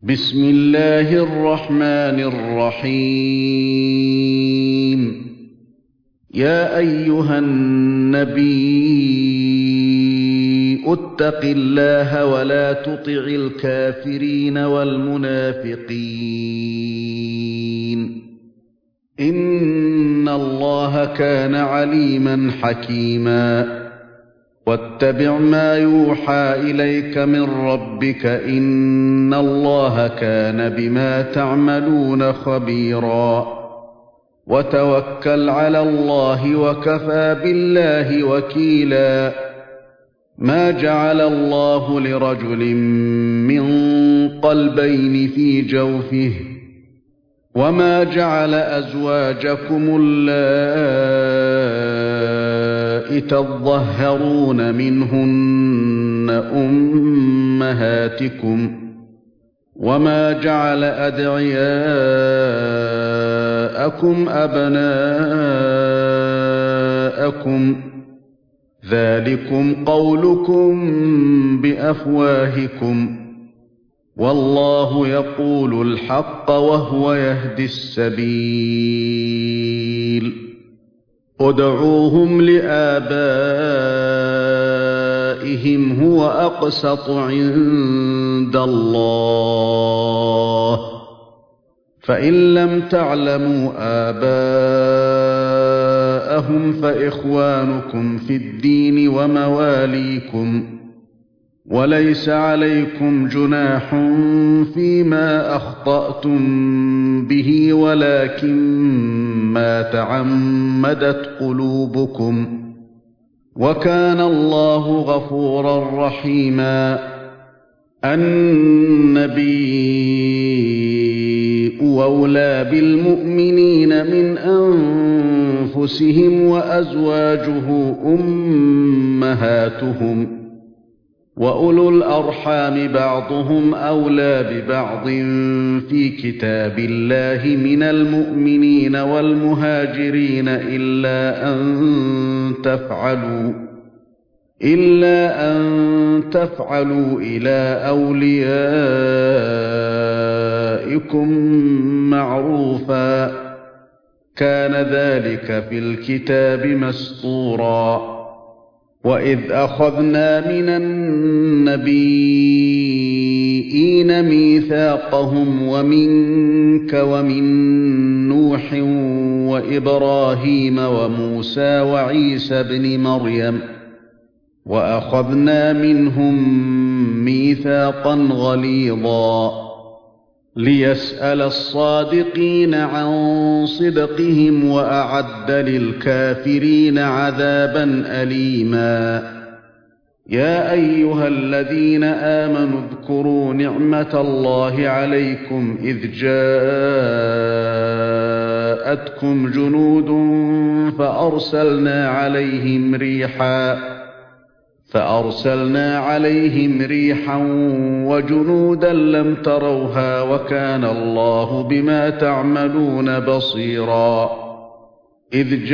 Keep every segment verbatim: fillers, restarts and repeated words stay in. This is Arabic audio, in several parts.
بسم الله الرحمن الرحيم. يا أيها النبي اتق الله ولا تطع الكافرين والمنافقين إن الله كان عليما حكيما. واتبع ما يوحى إليك من ربك إن الله كان بما تعملون خبيرا. وتوكل على الله وكفى بالله وكيلا. ما جعل الله لرجل من قلبين في جوفه وما جعل أزواجكم اللائي تظهرون منهن أمهاتكم وما جعل أدعياءكم أبناءكم ذلكم قولكم بأفواهكم والله يقول الحق وهو يهدي السبيل. ادعوهم لآبائهم هو أقسط عند الله فإن لم تعلموا آباءهم فإخوانكم في الدين ومواليكم وليس عليكم جناح فيما أخطأتم به ولكن ما تعمدت قلوبكم وكان الله غفورا رحيما. النبي أولى بالمؤمنين من أنفسهم وأزواجه أمهاتهم وأولو الأرحام بعضهم أولى ببعض في كتاب الله من المؤمنين والمهاجرين إلا أن تفعلوا إلا أن تفعلوا إلى أوليائكم معروفا كان ذلك في الكتاب مسطورا. وإذ أخذنا من النبيين ميثاقهم ومنك ومن نوح وإبراهيم وموسى وعيسى بن مريم وأخذنا منهم ميثاقا غليظا ليسأل الصادقين عن صدقهم وأعد للكافرين عذابا أليما. يا أيها الذين آمنوا اذكروا نعمة الله عليكم إذ جاءتكم جنود فأرسلنا عليهم ريحا فأرسلنا عليهم ريحا وجنودا لم تروها وكان الله بما تعملون بصيرا. إذ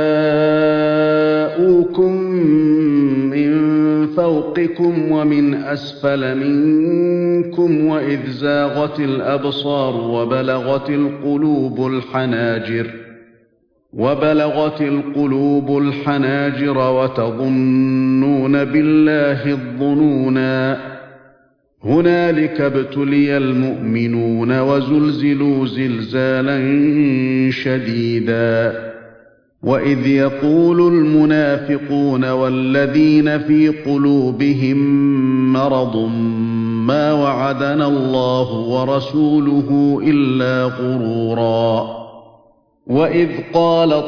جاءوكم من فوقكم ومن أسفل منكم وإذ زاغت الأبصار وبلغت القلوب الحناجر وبلغت القلوب الحناجر وتظنون بالله الظنونا. هنالك ابتلي المؤمنون وزلزلوا زلزالا شديدا. وإذ يقول المنافقون والذين في قلوبهم مرض ما وعدنا الله ورسوله إلا غرورا. وإذ قالت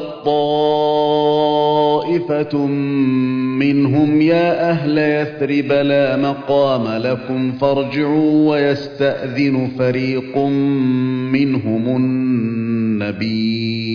طائفة منهم يا أهل يثرب لا مقام لكم فارجعوا ويستأذن فريق منهم النبي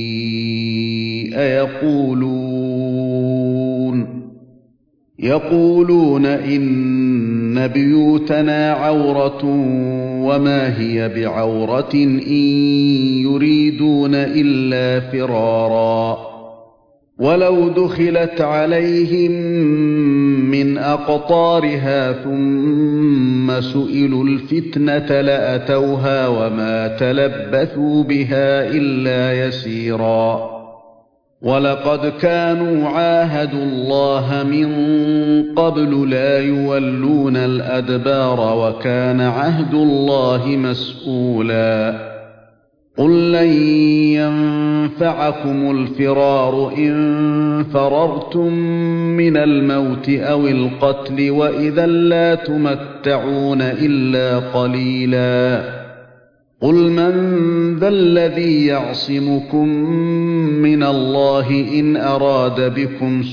يقولون يقولون إن بيوتنا عورة وما هي بعورة إن يريدون إلا فرارا ولو دخلت عليهم من أقطارها ثم سئلوا الفتنة لأتوها وما تلبثوا بها إلا يسيرا ولقد كانوا عاهدوا الله من قبل لا يولون الأدبار وكان عهد الله مسؤولا قل لن ينفعكم الفرار إن فررتم من الموت أو القتل وإذا لا تمتعون إلا قليلا قل من ذا الذي يعصمكم من الله إن أراد بكم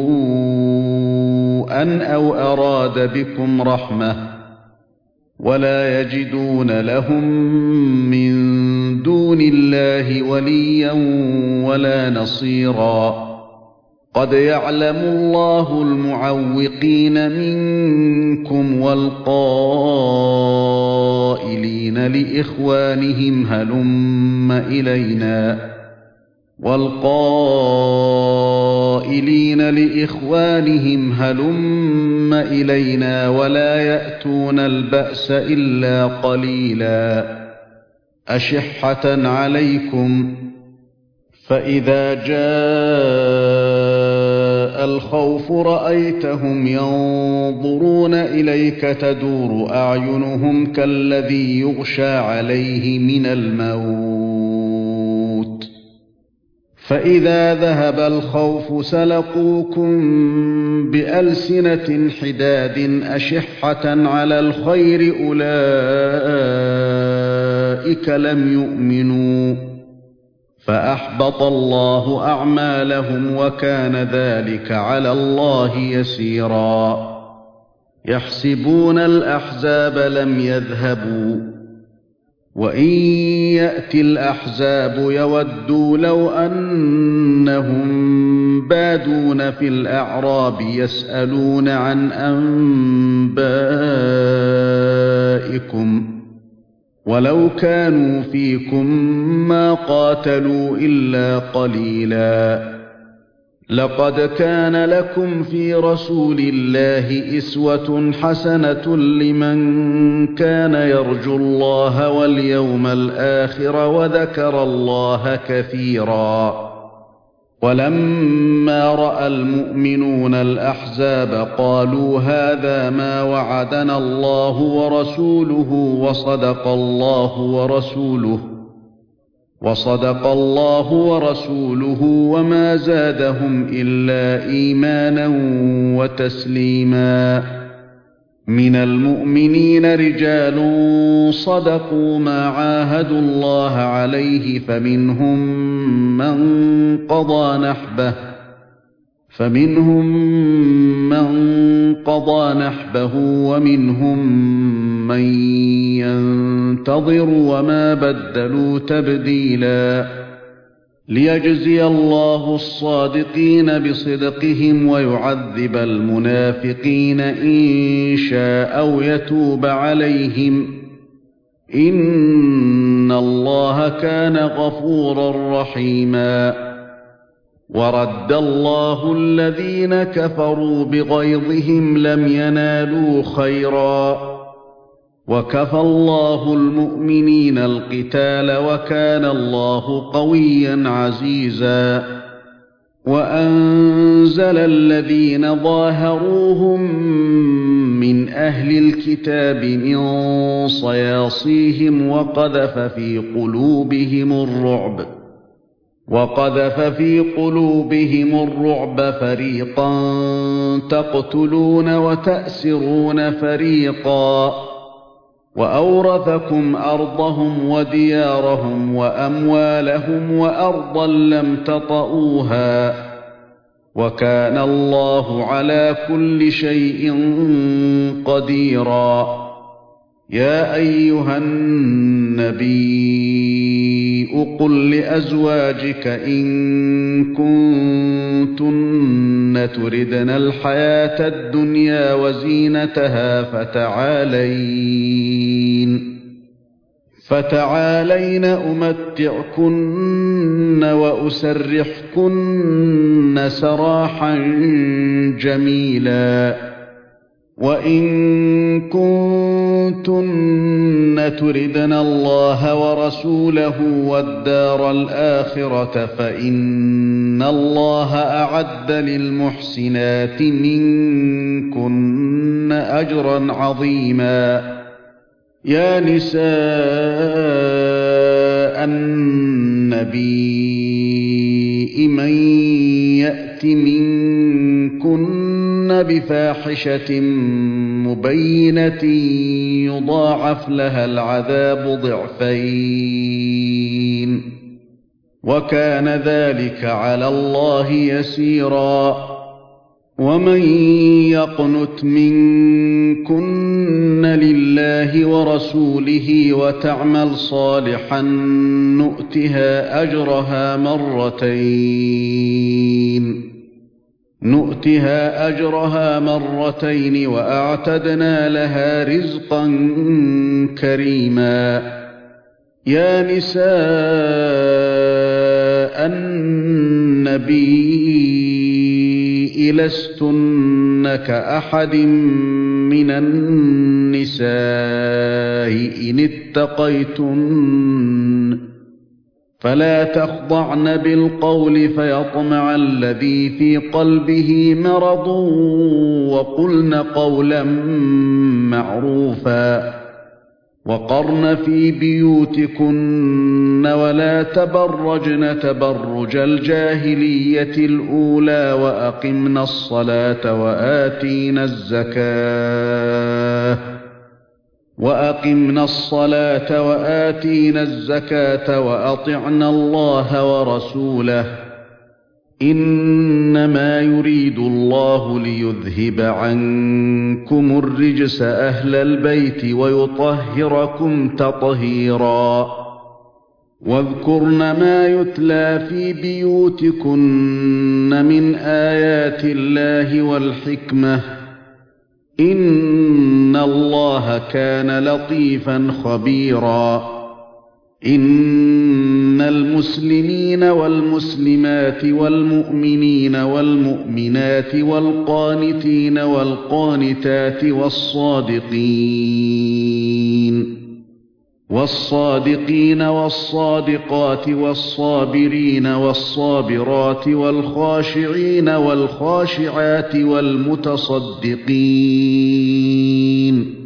سوءا أو أراد بكم رحمة ولا يجدون لهم من دون الله وليا ولا نصيرا قد يعلم الله المعوقين منكم والقائلين لإخوانهم هلم إلينا والقائلين لإخوانهم هلم إلينا ولا يأتون البأس إلا قليلا أشحة عليكم فإذا جاء الخوف رأيتهم ينظرون إليك تدور أعينهم كالذي يغشى عليه من الموت فإذا ذهب الخوف سلقوكم بألسنة حداد أشحة على الخير أولئك لم يؤمنوا فأحبط الله أعمالهم وكان ذلك على الله يسيرا يحسبون الأحزاب لم يذهبوا وإن يأتي الأحزاب يودوا لو أنهم بادون في الأعراب يسألون عن أنبائكم ولو كانوا فيكم ما قاتلوا إلا قليلا لقد كان لكم في رسول الله أسوة حسنة لمن كان يرجو الله واليوم الآخر وذكر الله كثيرا ولما رأى المؤمنون الأحزاب قالوا هذا ما وعدنا الله ورسوله وصدق الله ورسوله وصدق الله ورسوله وما زادهم إلا إيمانا وتسليما من المؤمنين رجال صدقوا ما عاهدوا الله عليه فمنهم من قضى نحبه فمنهم من قضى نحبه ومنهم من ينتظر وما بدلوا تبديلا ليجزي الله الصادقين بصدقهم ويعذب المنافقين إن شاء أو يتوب عليهم إن الله كان غفورا رحيما ورد الله الذين كفروا بغيظهم لم ينالوا خيرا وكفى الله المؤمنين القتال وكان الله قويا عزيزا وأنزل الذين ظاهروهم من أهل الكتاب من صياصيهم وقذف في قلوبهم الرعب وقذف في قلوبهم الرعب فريقا تقتلون وتأسرون فريقا وأورثكم أرضهم وديارهم وأموالهم وأرضا لم تطئوها وكان الله على كل شيء قديرا يا أيها النبي قل لأزواجك إن كنتن تردن الحياة الدنيا وزينتها فتعالين فتعالين أمتعكن وأسرحكن سراحا جميلا وإن كنتن تردن الله ورسوله والدار الآخرة فإن الله أعد للمحسنات منكن أجرا عظيما يا نساء النبي من يأت منكن بفاحشة مبينة يضاعف لها العذاب ضعفين وكان ذلك على الله يسيرا ومن يقنت منكن لله ورسوله وتعمل صالحا نؤتها أجرها مرتين نؤتها أجرها مرتين وأعتدنا لها رزقا كريما يا نساء النبي لستن كأحد من النساء إن اتقيتن فلا تخضعن بالقول فيطمع الذي في قلبه مرض وقلن قولا معروفا وقرن في بيوتكن ولا تبرجن تبرج الجاهلية الأولى وأقمن الصلاة وآتينا الزكاة وأقمنا الصلاة وآتينا الزكاة وأطعنا الله ورسوله إنما يريد الله ليذهب عنكم الرجس أهل البيت ويطهركم تطهيرا واذكرن ما يتلى في بيوتكن من آيات الله والحكمة إن الله كان لطيفا خبيرا إن المسلمين والمسلمات والمؤمنين والمؤمنات والقانتين والقانتات والصادقين والصادقين والصادقات والصابرين والصابرات والخاشعين والخاشعات والمتصدقين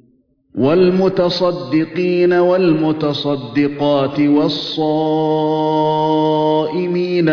والمتصدقين والمتصدقات والصائمين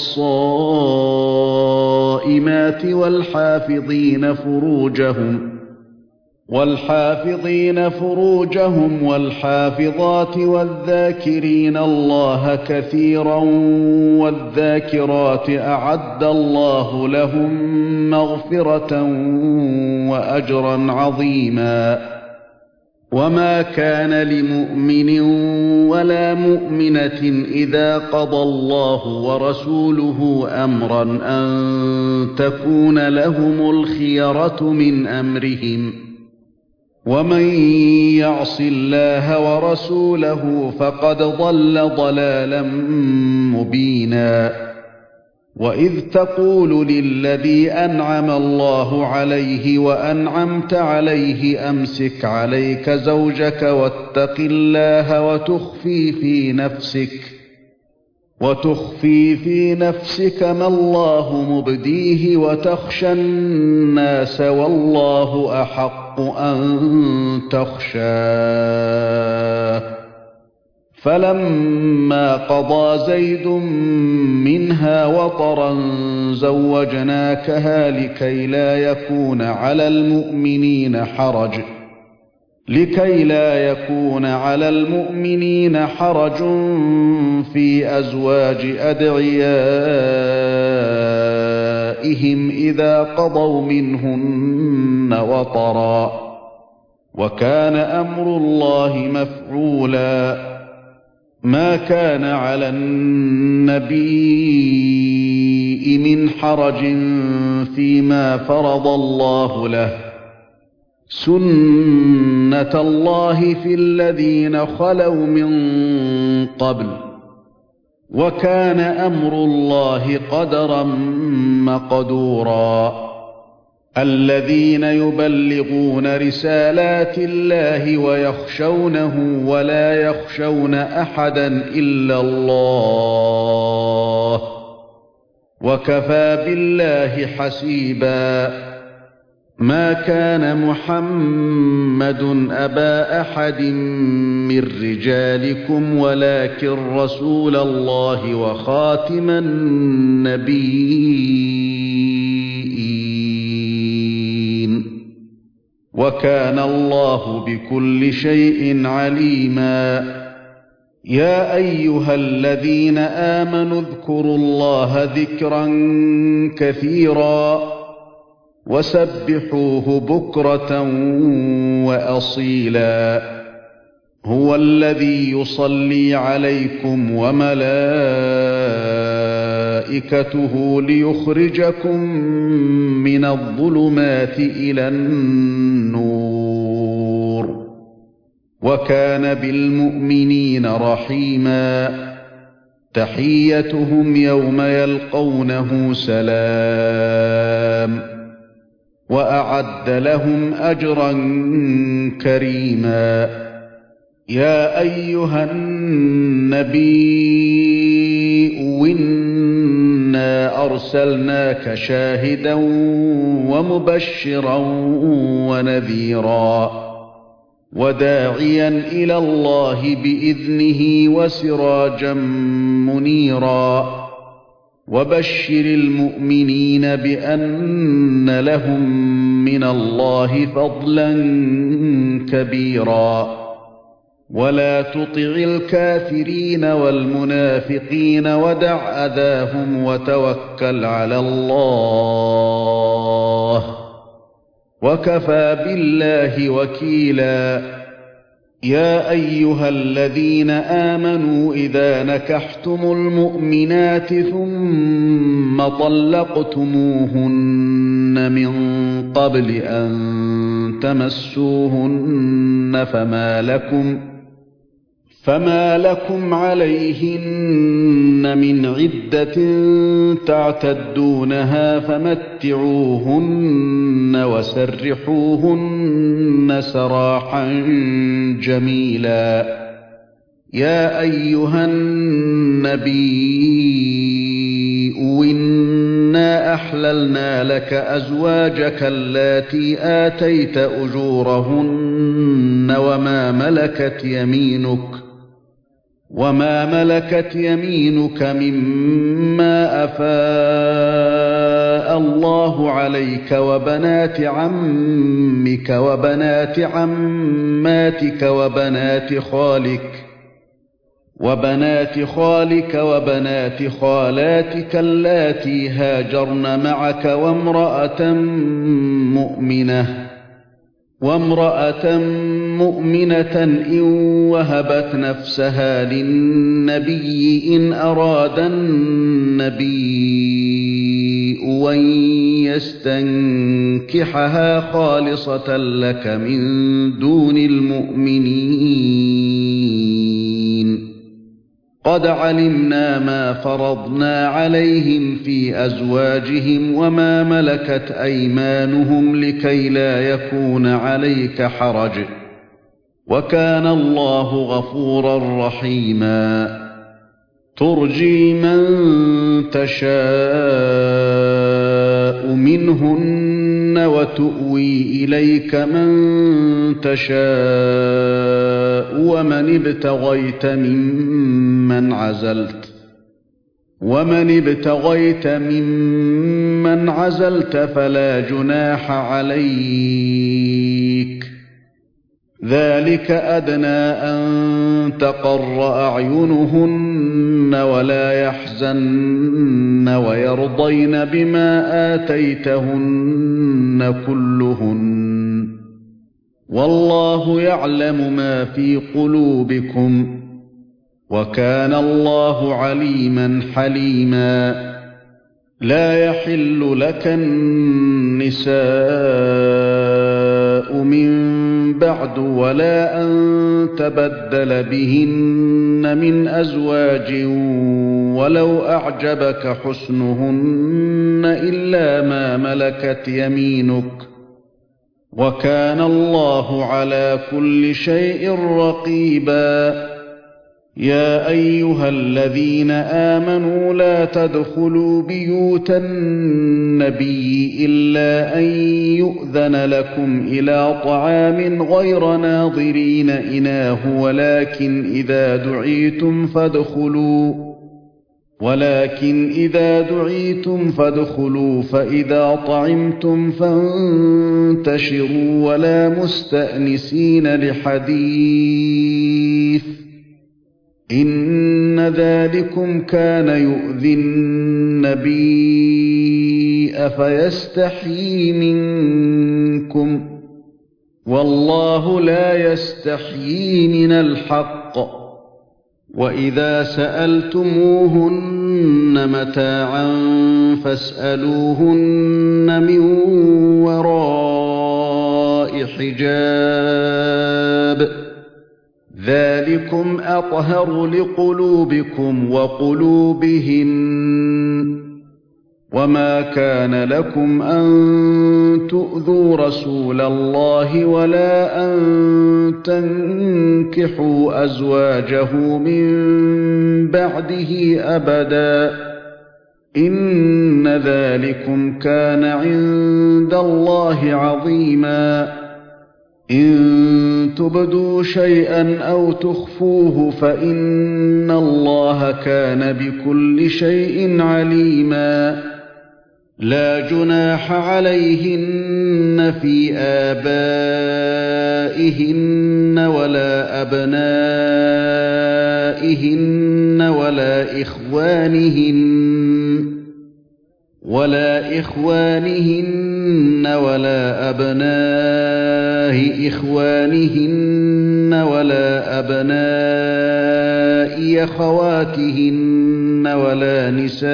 والصائمات والحافظين فروجهم والحافظين فروجهم والحافظات والذاكرين الله كثيرا والذاكرات أعد الله لهم مغفرة وأجرا عظيما وما كان لمؤمن ولا مؤمنة إذا قضى الله ورسوله أمرا أن تكون لهم الخيرة من أمرهم ومن يعص الله ورسوله فقد ضل ضلالا مبينا وإذ تقول للذي أنعم الله عليه وأنعمت عليه أمسك عليك زوجك واتق الله وتخفي في نفسك وتخفي في نفسك ما الله مبديه وتخشى الناس والله أحق أن تخشاه فلما قضى زيد منها وطرا زوجناكها لكي لا يكون على المؤمنين حرج لكي لا يكون على المؤمنين حرج في أزواج أدعيائهم إذا قضوا منهن وطرا وكان أمر الله مفعولا ما كان على النبي من حرج فيما فرض الله له سُنَّةَ اللَّهِ فِي الَّذِينَ خَلَوْا مِن قَبْلُ وَكَانَ أَمْرُ اللَّهِ قَدَرًا مَّقْدُورًا الَّذِينَ يُبَلِّغُونَ رِسَالَاتِ اللَّهِ وَيَخْشَوْنَهُ وَلَا يَخْشَوْنَ أَحَدًا إِلَّا اللَّهَ وَكَفَى بِاللَّهِ حَسِيبًا مَا كَانَ مُحَمَّدٌ أَبَا أَحَدٍ مِّن رِّجَالِكُمْ وَلَٰكِن رَّسُولَ اللَّهِ وَخَاتَمَ النَّبِيِّينَ وَكَانَ اللَّهُ بِكُلِّ شَيْءٍ عَلِيمًا يَا أَيُّهَا الَّذِينَ آمَنُوا اذْكُرُوا اللَّهَ ذِكْرًا كَثِيرًا وَسَبِّحُوهُ بُكْرَةً وَأَصِيلًا هُوَ الَّذِي يُصَلِّي عَلَيْكُمْ وَمَلَائِكَتُهُ لِيُخْرِجَكُم مِّنَ الظُّلُمَاتِ إِلَى النُّورِ وَكَانَ بِالْمُؤْمِنِينَ رَحِيمًا تَحِيَّتُهُمْ يَوْمَ يَلْقَوْنَهُ سَلَامٌ وَأَعَدَّ لَهُمْ أَجْرًا كَرِيمًا يَا أَيُّهَا النَّبِيُّ إِنَّا أَرْسَلْنَاكَ شَاهِدًا وَمُبَشِّرًا وَنَذِيرًا وَدَاعِيًا إِلَى اللَّهِ بِإِذْنِهِ وَسِرَاجًا مُنِيرًا وَبَشِّرِ الْمُؤْمِنِينَ بِأَنَّ لَهُم مِّنَ اللَّهِ فَضْلًا كَبِيرًا وَلَا تُطِعِ الْكَافِرِينَ وَالْمُنَافِقِينَ وَدَعْ أَذَاهُمْ وَتَوَكَّلْ عَلَى اللَّهِ وَكَفَى بِاللَّهِ وَكِيلًا يَا أَيُّهَا الَّذِينَ آمَنُوا إِذَا نَكَحْتُمُ الْمُؤْمِنَاتِ ثُمَّ طَلَّقْتُمُوهُنَّ مِن قَبْلِ أَن تَمَسُّوهُنَّ فَمَا لَكُمْ فَمَا لَكُمْ عَلَيْهِنَّ مِنْ عِدَّةٍ تَعْتَدُّونَهَا فَمَتِّعُوهُنَّ وَسَرِّحُوهُنَّ سَرَاحًا جَمِيلًا يَا أَيُّهَا النَّبِيُّ إِنَّا أَحْلَلْنَا لَكَ أَزْوَاجَكَ اللَّاتِي آتَيْتَ أُجُورَهُنَّ وَمَا مَلَكَتْ يَمِينُكَ وما ملكت يمينك مما أفاء الله عليك وبنات عمك وبنات عماتك وبنات خالك وبنات خالك وبنات خالاتك اللاتي هاجرن معك وامرأة مؤمنة وامرأة مؤمنة إن وهبت نفسها للنبي إن أراد النبي أن يستنكحها خالصة لك من دون المؤمنين قد علمنا ما فرضنا عليهم في أزواجهم وما ملكت أيمانهم لكي لا يكون عليك حرج وكان الله غفورا رحيما ترجي من تشاء منهن وتؤوي إليك من تشاء ومن ابتغيت ممن عزلت ومن ابتغيت ممن عزلت فلا جناح عليك ذلك أدنى أن تقر أعينهن ولا يحزن ويرضين بما آتيتهن كلهن والله يعلم ما في قلوبكم وكان الله عليما حليما لا يحل لك النساء النساء من بعد ولا أن تبدل بهن من أزواج ولو أعجبك حسنهن إلا ما ملكت يمينك وكان الله على كل شيء رقيبا. يا أيها الذين آمنوا لا تدخلوا بيوت النبي إلا أن يؤذن لكم إلى طعام غير ناظرين إناه ولكن إذا دعيتم فادخلوا ولكن إذا دعيتم فادخلوا فإذا طعمتم فانتشروا ولا مستأنسين لحديث إن ذلكم كان يؤذي النبي فيستحيي منكم والله لا يستحيي من الحق. وإذا سألتموهن متاعا فاسألوهن من وراء حجاب ذلكم أطهر لقلوبكم وقلوبهن. وما كان لكم أن تؤذوا رسول الله ولا أن تنكحوا أزواجه من بعده أبدا إن ذلكم كان عند الله عظيما. إن تبدوا شيئا أو تخفوه فإن الله كان بكل شيء عليما. لا جناح عليهن في آبائهن ولا أبنائهن ولا إخوانهن ولا إخوانهن ولا أبناء إخوانهن ولا أبناء أخواتهن ولا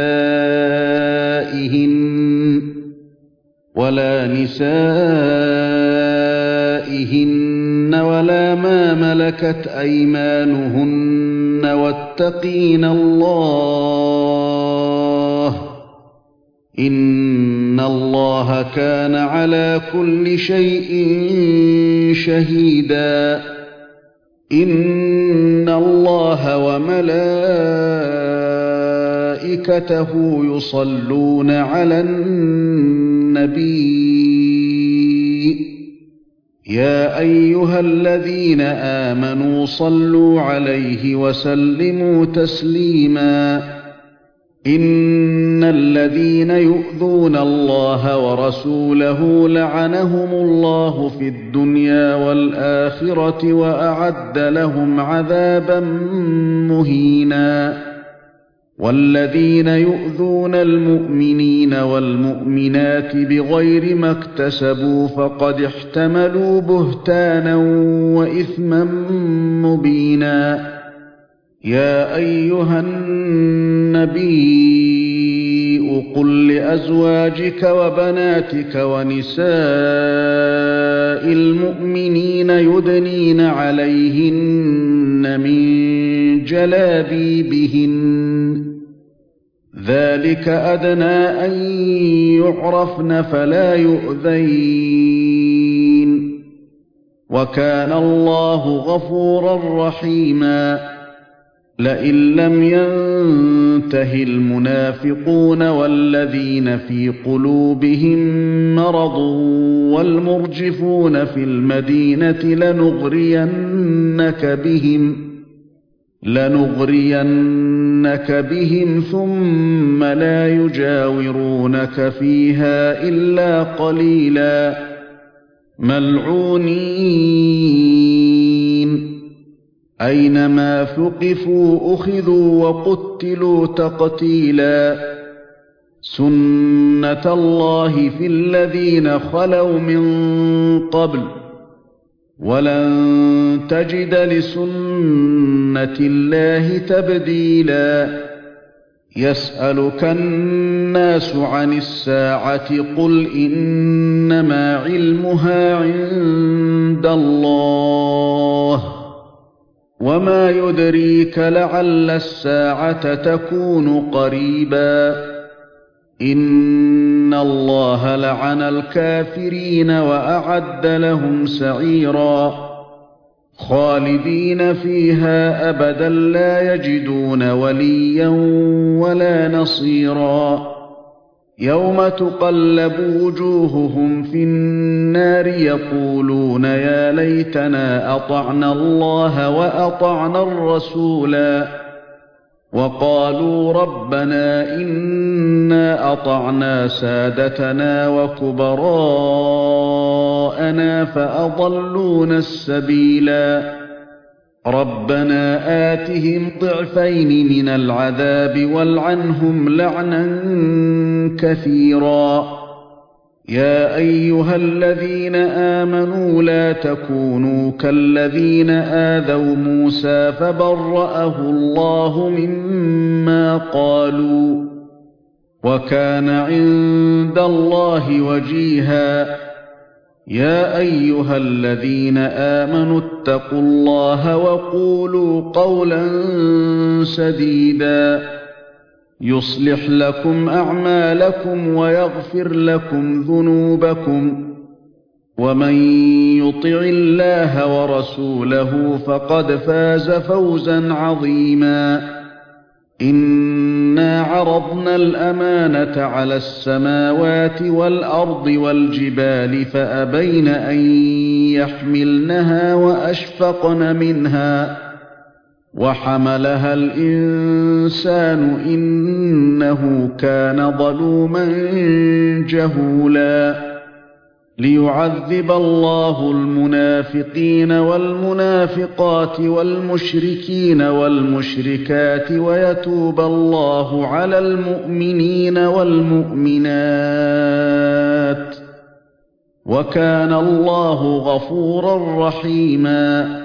نسائهن ولا نسائهن ولا ما ملكت أيمانهن واتقين الله إن الله كان على كل شيء شهيدا. إن الله وملائكته يصلون على النبي يا أيها الذين آمنوا صلوا عليه وسلموا تسليما. إن الذين يؤذون الله ورسوله لعنهم الله في الدنيا والآخرة وأعد لهم عذابا مهينا. والذين يؤذون المؤمنين والمؤمنات بغير ما اكتسبوا فقد احتملوا بهتانا وإثما مبينا. يا أيها النبي قل لأزواجك وبناتك ونساء المؤمنين يدنين عليهن من جلابيبهن ذلك أدنى أن يعرفن فلا يؤذين وكان الله غفورا رحيما. لئن لم ينته المنافقون والذين في قلوبهم مرض والمرجفون في المدينة لنغرينك بهم لنغرينك بهم ثم لا يجاورونك فيها إلا قليلا ملعونين أينما ثقفوا أخذوا وقتلوا تقتيلا. سنة الله في الذين خلوا من قبل ولن تجد لسنة الله تبديلا. يسألك الناس عن الساعة قل إنما علمها عند الله وما يدريك لعل الساعة تكون قريبا إن الله لعن الكافرين وأعد لهم سعيرا خالدين فيها أبدا لا يجدون وليا ولا نصيرا يوم تقلب وجوههم في النار يقولون يا ليتنا أطعنا الله وأطعنا الرسولا وقالوا ربنا إنا أطعنا سادتنا وكبراءنا فأضلونا السبيلا ربنا آتهم ضعفين من العذاب والعنهم لعنا كثيرا يا أيها الذين آمنوا لا تكونوا كالذين آذوا موسى فبرأه الله مما قالوا وكان عند الله وجيها يا أيها الذين آمنوا اتقوا الله وقولوا قولا سديدا يصلح لكم أعمالكم ويغفر لكم ذنوبكم ومن يطع الله ورسوله فقد فاز فوزا عظيما إنا عرضنا الأمانة على السماوات والأرض والجبال فأبين أن يحملنها وأشفقن منها وحملها الإنسان إنه كان ظلوما جهولا ليعذب الله المنافقين والمنافقات والمشركين والمشركات ويتوب الله على المؤمنين والمؤمنات وكان الله غفورا رحيما